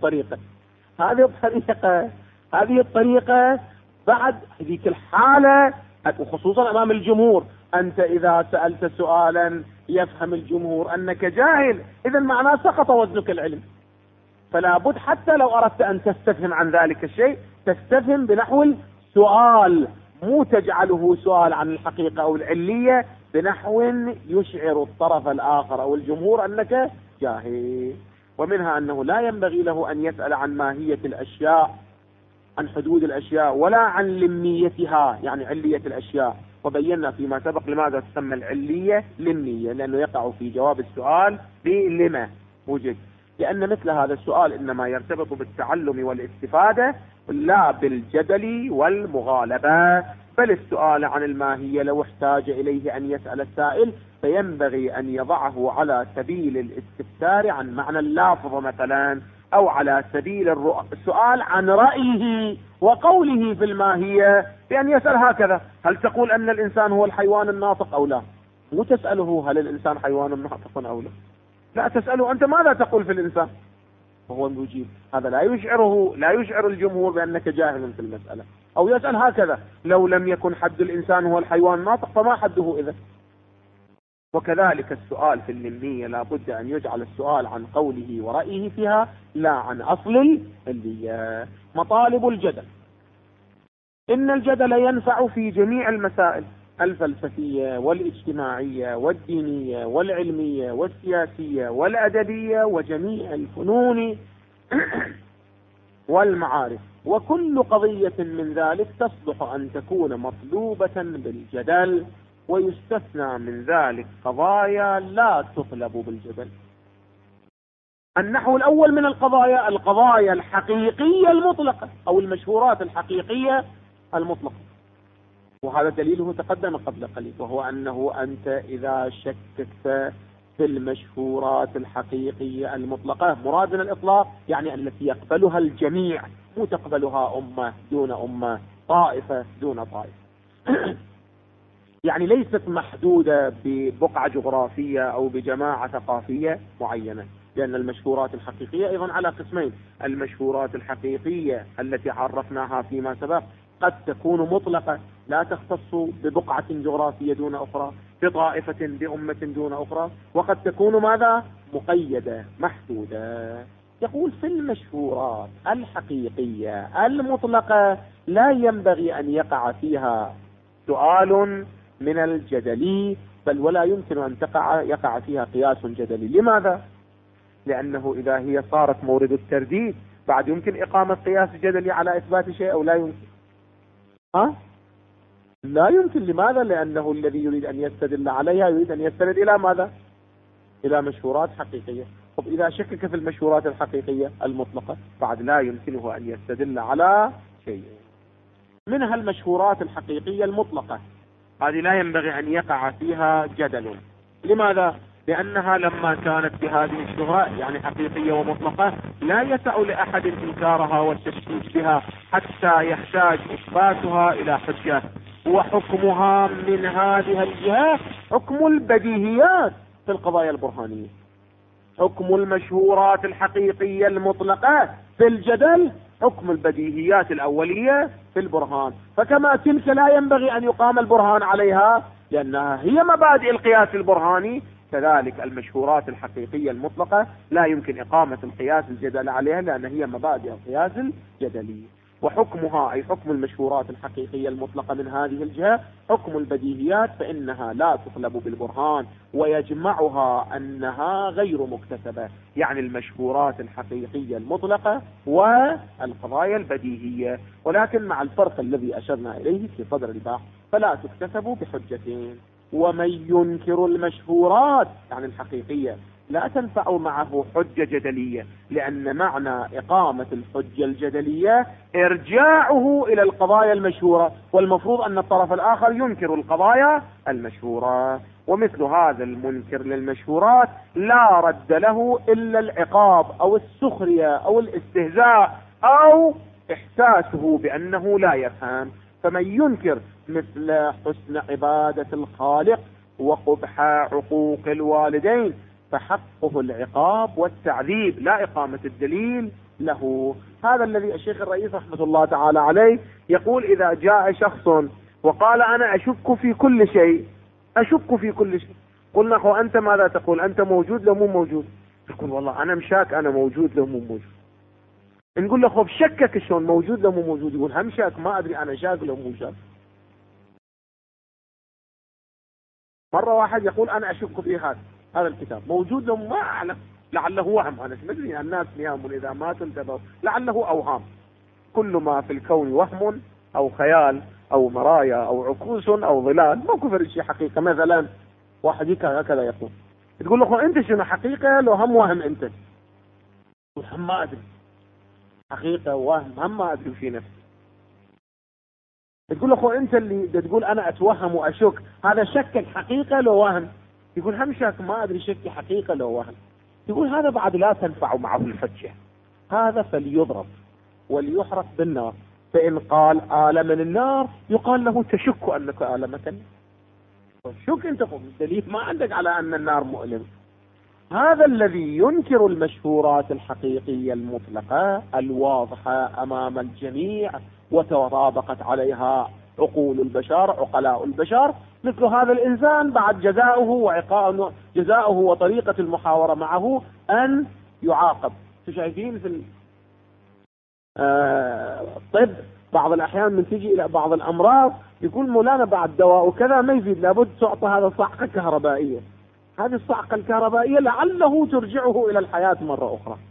هذه الطريقة بعد ذيك الحالة وخصوصا أمام الجمهور. أنت إذا سألت سؤالا يفهم الجمهور أنك جاهل إذا معناه سقط وزنك العلم. فلا بد حتى لو أردت أن تستفهم عن ذلك الشيء تستفهم بنحو السؤال، مو تجعله سؤال عن الحقيقة أو العلية بنحو يشعر الطرف الآخر أو الجمهور أنك جاهل. ومنها أنه لا ينبغي له أن يسأل عن ماهية الأشياء، عن حدود الأشياء، ولا عن لميتها يعني علية الأشياء. وبينا فيما سبق لماذا تسمى العلية لمية، لأنه يقع في جواب السؤال بلما وجد، لأن مثل هذا السؤال إنما يرتبط بالتعلم والاستفادة لا بالجدل والمغالبة. بل السؤال عن الماهية لو احتاج إليه أن يسأل السائل فينبغي أن يضعه على سبيل الاستفسار عن معنى اللافظ مثلا، أو على سبيل السؤال عن رأيه وقوله في الماهية، بأن يسأل هكذا: هل تقول أن الإنسان هو الحيوان الناطق أو لا؟ مو تسأله هل الإنسان حيوان ناطق أو لا، لا تسأله أنت ماذا تقول في الإنسان، وهو يجيب. هذا لا يشعر الجمهور بأنك جاهل في المسألة. أو يسأل هكذا: لو لم يكن حد الإنسان هو الحيوان الناطق فما حده إذا. وكذلك السؤال في اللمية لا بد أن يجعل السؤال عن قوله ورأيه فيها لا عن أصل اللي مطالب الجدل. إن الجدل ينفع في جميع المسائل الفلسفية والاجتماعية والدينية والعلمية والسياسية والأدبية وجميع الفنون والمعارف، وكل قضية من ذلك تصلح أن تكون مطلوبة بالجدل، ويستثنى من ذلك قضايا لا تطلب بالجدل. النحو الأول من القضايا الحقيقية المطلقة أو المشهورات الحقيقية المطلقة، وهذا دليله تقدم قبل قليل، وهو أنه أنت إذا شككت في المشهورات الحقيقية المطلقة، مرادنا الإطلاق يعني التي يقبلها الجميع، مو تقبلها أمة دون أمة، طائفة دون طائفة يعني ليست محدودة ببقعة جغرافية أو بجماعة ثقافية معينة، لأن المشهورات الحقيقية أيضا على قسمين: المشهورات الحقيقية التي عرفناها فيما سبق قد تكون مطلقة لا تختص ببقعة جغرافية دون أخرى، بطائفة بأمة دون أخرى، وقد تكون ماذا؟ مقيدة محدودة. يقول في المشهورات الحقيقية المطلقة لا ينبغي أن يقع فيها سؤال من الجدل، بل ولا يمكن أن يقع فيها قياس جدلي. لماذا؟ لأنه إذا هي صارت مورد الترديد بعد يمكن إقامة قياس جدلي على إثبات شيء أو لا يمكن؟ لا يمكن. لماذا؟ لأنه الذي يريد أن يستدل عليها يريد أن يستند إلى ماذا؟ إلى مشهورات حقيقية. طب إذا شكك في المشهورات الحقيقية المطلقة بعد لا يمكنه أن يستدل على شيء. منها المشهورات الحقيقية المطلقة، هذه لا ينبغي أن يقع فيها جدل. لماذا؟ لأنها لما كانت بهذه الشهرة يعني حقيقية ومطلقة لا يسع لأحد إنكارها والتشكيك بها حتى يحتاج إثباتها إلى حجة، وحكمها من هذه الجهة حكم البديهيات في القضايا البرهانية. حكم المشهورات الحقيقية المطلقة في الجدل حكم البديهيات الأولية في البرهان، فكما تلك لا ينبغي أن يقام البرهان عليها لأنها هي مبادئ القياس البرهاني، كذلك المشهورات الحقيقية المطلقة لا يمكن إقامة القياس الجدل عليها لأن هي مبادئ القياس الجدلي. وحكمها أي حكم المشهورات الحقيقية المطلقة من هذه الجهة حكم البديهيات، فإنها لا تطلب بالبرهان، ويجمعها أنها غير مكتسبة، يعني المشهورات الحقيقية المطلقة والقضايا البديهية، ولكن مع الفرق الذي أشرنا إليه في صدر البحث، فلا تكتسب بحجتين. ومن ينكر المشهورات يعني الحقيقية لا تنفع معه حجة جدلية، لأن معنى إقامة الحجة الجدلية إرجاعه إلى القضايا المشهورة، والمفروض أن الطرف الآخر ينكر القضايا المشهورة. ومثل هذا المنكر للمشهورات لا رد له إلا العقاب أو السخرية أو الاستهزاء أو إحساسه بأنه لا يفهم. فمن ينكر مثل حسن عبادة الخالق وقبح عقوق الوالدين فحقه العقاب والتعذيب لا إقامة الدليل له. هذا الذي الشيخ الرئيس رحمة الله تعالى عليه يقول: إذا جاء شخص وقال أنا أشك في كل شيء، أشك في كل شيء، قلنا هو أنت ماذا تقول؟ أنت موجود لو مو موجود؟ يقول والله أنا مشاك، أنا موجود لو مو موجود. نقول له خب شكك شلون موجود لو مو موجود؟ يقول هم شاك، ما أدري أنا شاك لو مو شاك. مرة واحد يقول أنا أشك في هذا الكتاب موجود لو ما أعلم، لعله وهم، أنا ما أدري، الناس نيام إذا ما تنتبه لعله أوهام. كل ما في الكون وهم أو خيال أو مرايا أو عكوس أو ظلال، ما كفر شيء حقيقة. مثلا واحد هكذا يقول، تقول له أنت شنو حقيقة لو هم وهم؟ أنت هم ما أدري، حقيقة وهم هم ما أدري في نفسي. تقول له أنت اللي تقول أنا أتوهم وأشك، هذا شكك حقيقة لو وهم؟ يقول هم شك، ما أدري شك حقيقة لو وهم. يقول هذا بعد لا تنفع معه الحجة، هذا فليضرب وليحرق بالنار، فإن قال آلمن النار يقال له تشك أنك آلمتني. شك أنت دليل ما عندك على أن النار مؤلم. هذا الذي ينكر المشهورات الحقيقية المطلقة الواضحة أمام الجميع وتطابقت عليها عقول البشر عقلاء البشر، مثل هذا الإنسان بعد جزاؤه وطريقة المحاورة معه أن يعاقب. شايفين في الطب بعض الأحيان من تيجي إلى بعض الأمراض يقول مولانا بعد دواء وكذا ما يفيد، لابد تعطى هذا صعقة كهربائية. هذه الصعقة الكهربائية لعله ترجعه إلى الحياة مرة أخرى.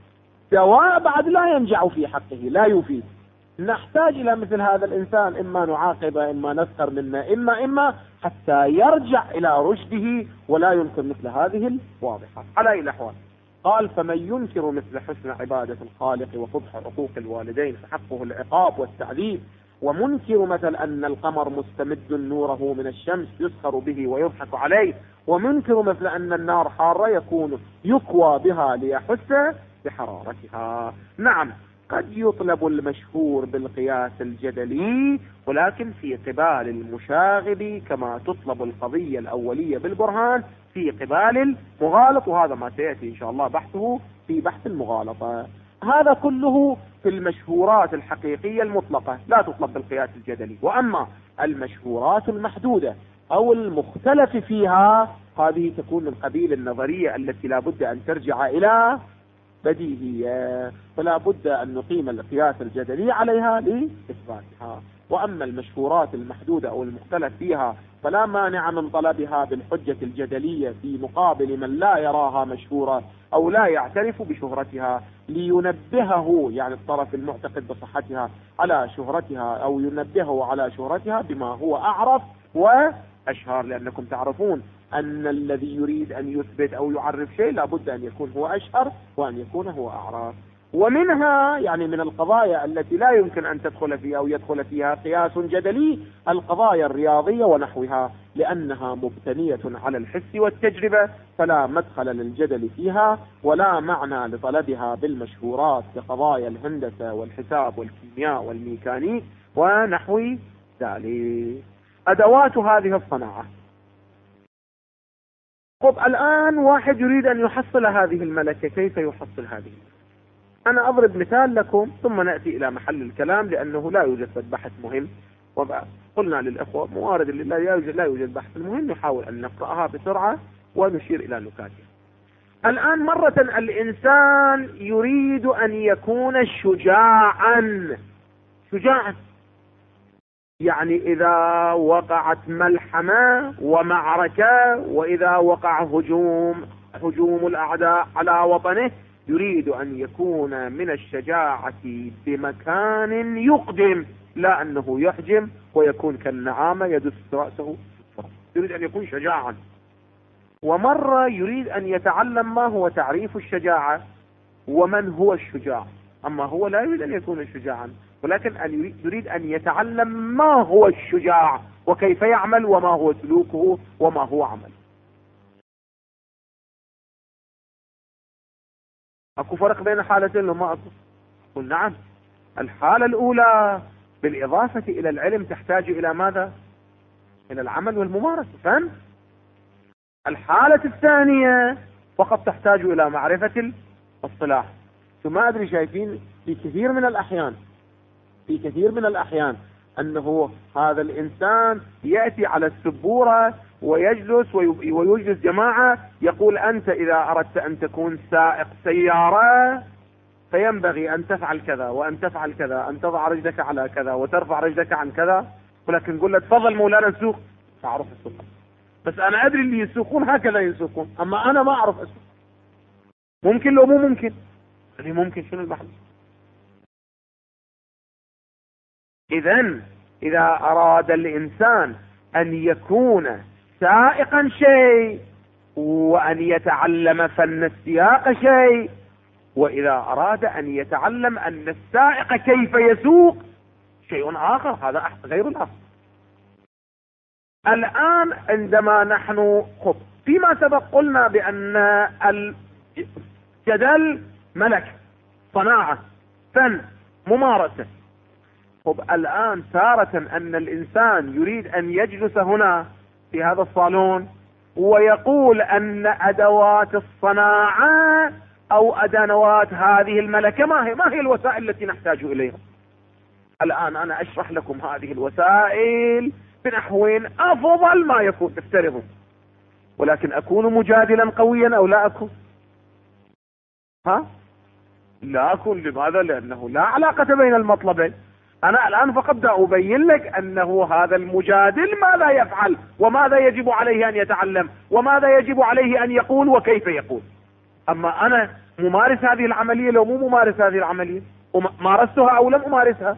دواء بعد لا ينجع في حقه، لا يفيد. نحتاج إلى مثل هذا الإنسان، إما نعاقبه، إما نسخر منه، إما حتى يرجع إلى رشده ولا ينكر مثل هذه الواضحات. على أي الأحوال قال: فمن ينكر مثل حسن عبادة الخالق وقبح حقوق الوالدين فحقه العقاب والتعذيب، ومنكر مثل أن القمر مستمد نوره من الشمس يسخر به ويضحك عليه، ومنكر مثل أن النار حارة يكون يكوى بها ليحس بحرارتها. نعم، قد يطلب المشهور بالقياس الجدلي، ولكن في قبال المشاغب، كما تطلب القضية الأولية بالبرهان في قبال المغالط، وهذا ما سيأتي إن شاء الله بحثه في بحث المغالطة. هذا كله في المشهورات الحقيقية المطلقة لا تطلب بالقياس الجدلي. وأما المشهورات المحدودة أو المختلف فيها، هذه تكون من قبيل النظرية التي لا بد أن ترجع إلى بديهية، فلا بد أن نقيم القياس الجدلي عليها لإثباتها. وأما المشهورات المحدودة أو المختلف فيها فلا مانع من طلبها بالحجة الجدلية في مقابل من لا يراها مشهورة أو لا يعترف بشهرتها، لينبهه يعني الطرف المعتقد بصحتها على شهرتها، أو ينبهه على شهرتها بما هو أعرف وأشهر. لأنكم تعرفون أن الذي يريد أن يثبت أو يعرف شيء لابد أن يكون هو أشهر وأن يكون هو أعرف. ومنها يعني من القضايا التي لا يمكن أن تدخل فيها أو يدخل فيها قياس جدلي القضايا الرياضية ونحوها، لأنها مبتنية على الحس والتجربة، فلا مدخل للجدل فيها ولا معنى لطلبها بالمشهورات كقضايا الهندسة والحساب والكيمياء والميكانيك ونحو ذلك. أدوات هذه الصناعة. طب الآن واحد يريد أن يحصل هذه الملكة، كيف يحصل هذه؟ أنا أضرب مثال لكم ثم نأتي إلى محل الكلام، لأنه لا يوجد بحث مهم، وقلنا للأخوة موارد لا يوجد بحث. المهم نحاول أن نقرأها بسرعة ونشير إلى نكاتها. الآن مرة الإنسان يريد أن يكون شجاعا، يعني إذا وقعت ملحمة ومعركة، وإذا وقع هجوم الأعداء على وطنه، يريد أن يكون من الشجاعة بمكان يقدم، لا أنه يحجم ويكون كالنعامة يدس رأسه، يريد أن يكون شجاعا. ومرة يريد أن يتعلم ما هو تعريف الشجاعة ومن هو الشجاع. أما هو لا يريد أن يكون شجاعا، ولكن يريد أن يتعلم ما هو الشجاع وكيف يعمل وما هو سلوكه وما هو عمل. أكو فرق بين حالتين وما أكو؟ قل نعم. الحالة الأولى بالإضافة إلى العلم تحتاج إلى ماذا؟ إلى العمل والممارسة، فهم؟ الحالة الثانية فقط تحتاج إلى معرفة الصلاح. ثم أدري شايفين في كثير من الأحيان أنه هذا الإنسان يأتي على السبورة ويجلس ويجلس جماعة، يقول: أنت إذا أردت أن تكون سائق سيارة فينبغي أن تفعل كذا وأن تفعل كذا، أن تضع رجلك على كذا وترفع رجلك عن كذا. ولكن قل له: تفضل مولانا نسوق. تعرف السوق، بس أنا أدري اللي يسوقون هكذا يسوقون، أما أنا ما أعرف أسوق. ممكن لو مو ممكن؟ يعني ممكن. شنو البحث؟ إذا أراد الإنسان أن يكون سائقا شيء، وأن يتعلم فن السياقة شيء، وإذا أراد أن يتعلم أن السائق كيف يسوق شيء آخر، هذا غير الأصل. الآن عندما نحن فيما سبق قلنا بأن الجدل ملك، صناعة، فن، ممارسة. الآن تارة أن الإنسان يريد أن يجلس هنا في هذا الصالون ويقول أن أدوات الصناعة أو أدوات هذه الملكة ما هي الوسائل التي نحتاج إليها. الآن أنا أشرح لكم هذه الوسائل بنحوين أفضل ما يكون، افترضوا، ولكن أكون مجادلا قويا أو لا أكون؟ لا أكون. لماذا؟ لأنه لا علاقة بين المطلبين. أنا الآن فقط أبين لك أنه هذا المجادل ماذا يفعل، وماذا يجب عليه أن يتعلم، وماذا يجب عليه أن يقول، وكيف يقول. أما أنا ممارس هذه العملية لو مو ممارس هذه العملية، مارستها أو لم أمارسها،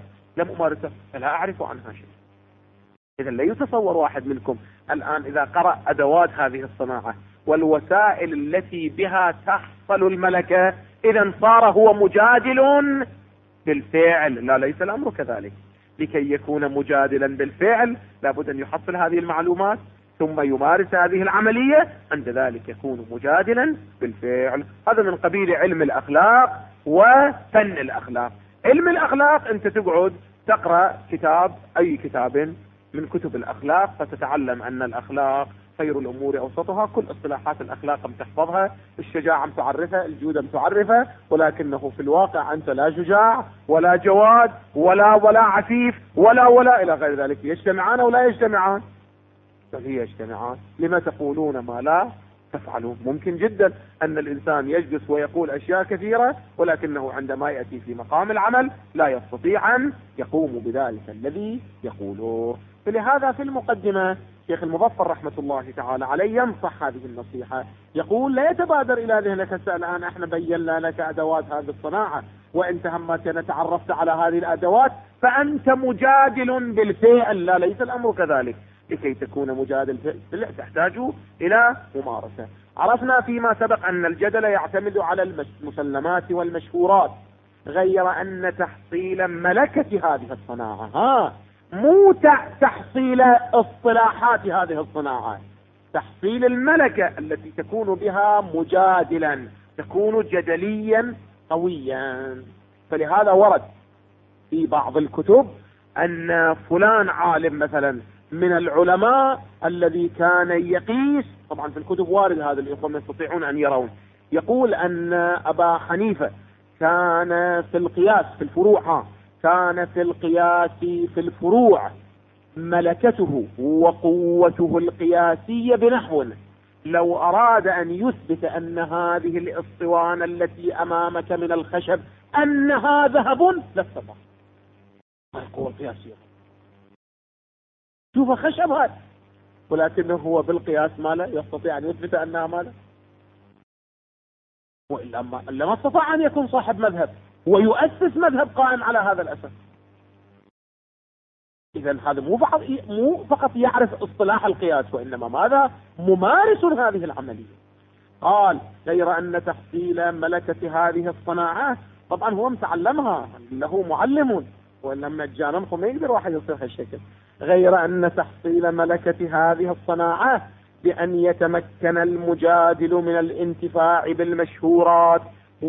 فلا أعرف عنها شيء. إذا لا يتصور واحد منكم الآن إذا قرأ أدوات هذه الصناعة والوسائل التي بها تحصل الملكة، إذا صار هو مجادل بالفعل. لا، ليس الأمر كذلك. لكي يكون مجادلا بالفعل لابد أن يحصل هذه المعلومات ثم يمارس هذه العملية، عند ذلك يكون مجادلا بالفعل. هذا من قبيل علم الأخلاق وفن الأخلاق. علم الأخلاق أنت تقعد تقرأ كتاب، أي كتاب من كتب الأخلاق، فتتعلم أن الأخلاق خير الأمور أوسطها، كل اصطلاحات الأخلاق تحفظها، الشجاعة تعرفها، الجود تعرفها، ولكنه في الواقع أنت لا شجاع ولا جواد ولا عفيف ولا إلى غير ذلك. يجتمعان أو لا يجتمعان؟ فهي يجتمعان. لما تقولون ما لا تفعلون؟ ممكن جدا أن الإنسان يجلس ويقول أشياء كثيرة، ولكنه عندما يأتي في مقام العمل لا يستطيع أن يقوم بذلك الذي يقوله. فلهذا في المقدمة شيخ المظفر رحمة الله تعالى عليه ينصح هذه النصيحة، يقول لا يتبادر إلى ذهنك الآن احنا بينا لك أدوات هذه الصناعة، وانت همتنا تعرفت على هذه الأدوات فأنت مجادل بالفعل. لا، ليس الأمر كذلك. لكي تكون مجادل بالفعل تحتاج إلى ممارسة. عرفنا فيما سبق أن الجدل يعتمد على المسلمات والمشهورات، غير أن تحصيل ملكة هذه الصناعة مو تحصيل اصطلاحات هذه الصناعة، تحصيل الملكة التي تكون بها مجادلا، تكون جدليا قويا. فلهذا ورد في بعض الكتب أن فلان عالم مثلا من العلماء الذي كان يقيس، طبعا في الكتب وارد هذا، الإخوة يستطيعون أن يرون، يقول أن أبا حنيفة كان في القياس في الفروع، كان في القياس في الفروع ملكته وقوته القياسية بنحو لو أراد أن يثبت أن هذه الاسطوانة التي أمامك من الخشب أنها ذهب لاستطاع. القوة القياسية، شوف خشب هذا، ولكنه هو بالقياس ماله يستطيع أن يثبت أنها ماله، وإلا ما استطاع أن يكون صاحب مذهب ويؤسس مذهب قائم على هذا الأساس. إذا هذا مو فقط يعرف اصطلاح القياس، وإنما ماذا؟ ممارس هذه العملية. قال غير أن تحصيل ملكة هذه الصناعات، طبعا هو متعلمها، له معلم، وإلا مجانكم ما يقدر واحد يصير هالشكل. غير أن تحصيل ملكة هذه الصناعات بأن يتمكن المجادل من الانتفاع بالمشهورات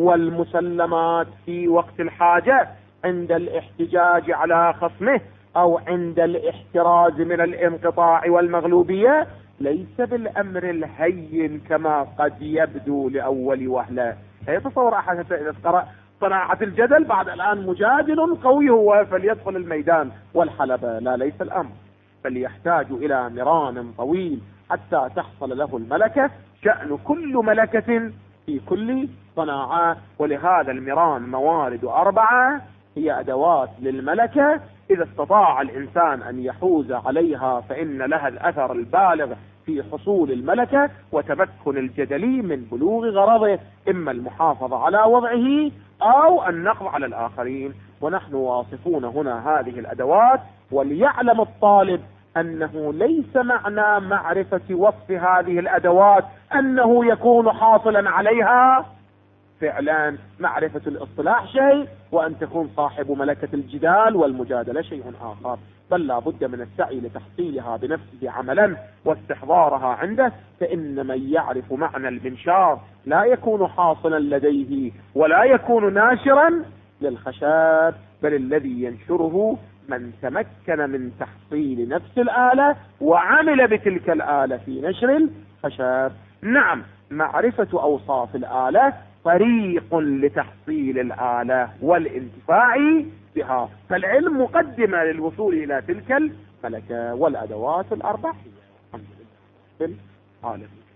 والمسلمات في وقت الحاجة عند الاحتجاج على خصمه أو عند الاحتراز من الانقطاع والمغلوبية، ليس بالأمر الهين كما قد يبدو لأول وهلة. يتصور أحد إذا قرأ صناعة الجدل بعد الآن مجادل قوي هو فليدخل الميدان والحلبة. لا، ليس الأمر، بل يحتاج إلى مران طويل حتى تحصل له الملكة. شأن كل ملكة في كل صناعة، ولهذا المران موارد 4 هي أدوات للملكة، إذا استطاع الإنسان أن يحوز عليها فإن لها الأثر البالغ في حصول الملكة وتمكن الجدلي من بلوغ غرضه، إما المحافظة على وضعه أو النقض على الآخرين. ونحن واصفون هنا هذه الأدوات، وليعلم الطالب أنه ليس معنى معرفة وصف هذه الأدوات أنه يكون حاصلا عليها فعلا. معرفة الاصطلاح شيء، وأن تكون صاحب ملكة الجدال والمجادلة شيء آخر، بل لا بد من السعي لتحصيلها بنفسه عملا واستحضارها عنده. فإن من يعرف معنى المنشار لا يكون حاصلا لديه ولا يكون ناشرا للخشب، بل الذي ينشره من تمكن من تحصيل نفس الآلة وعمل بتلك الآلة في نشر الخشب. نعم، معرفة أوصاف الآلة طريق لتحصيل الآلة والانتفاع بها، فالعلم مقدمة للوصول إلى تلك الملكة والأدوات 4. الحمد لله.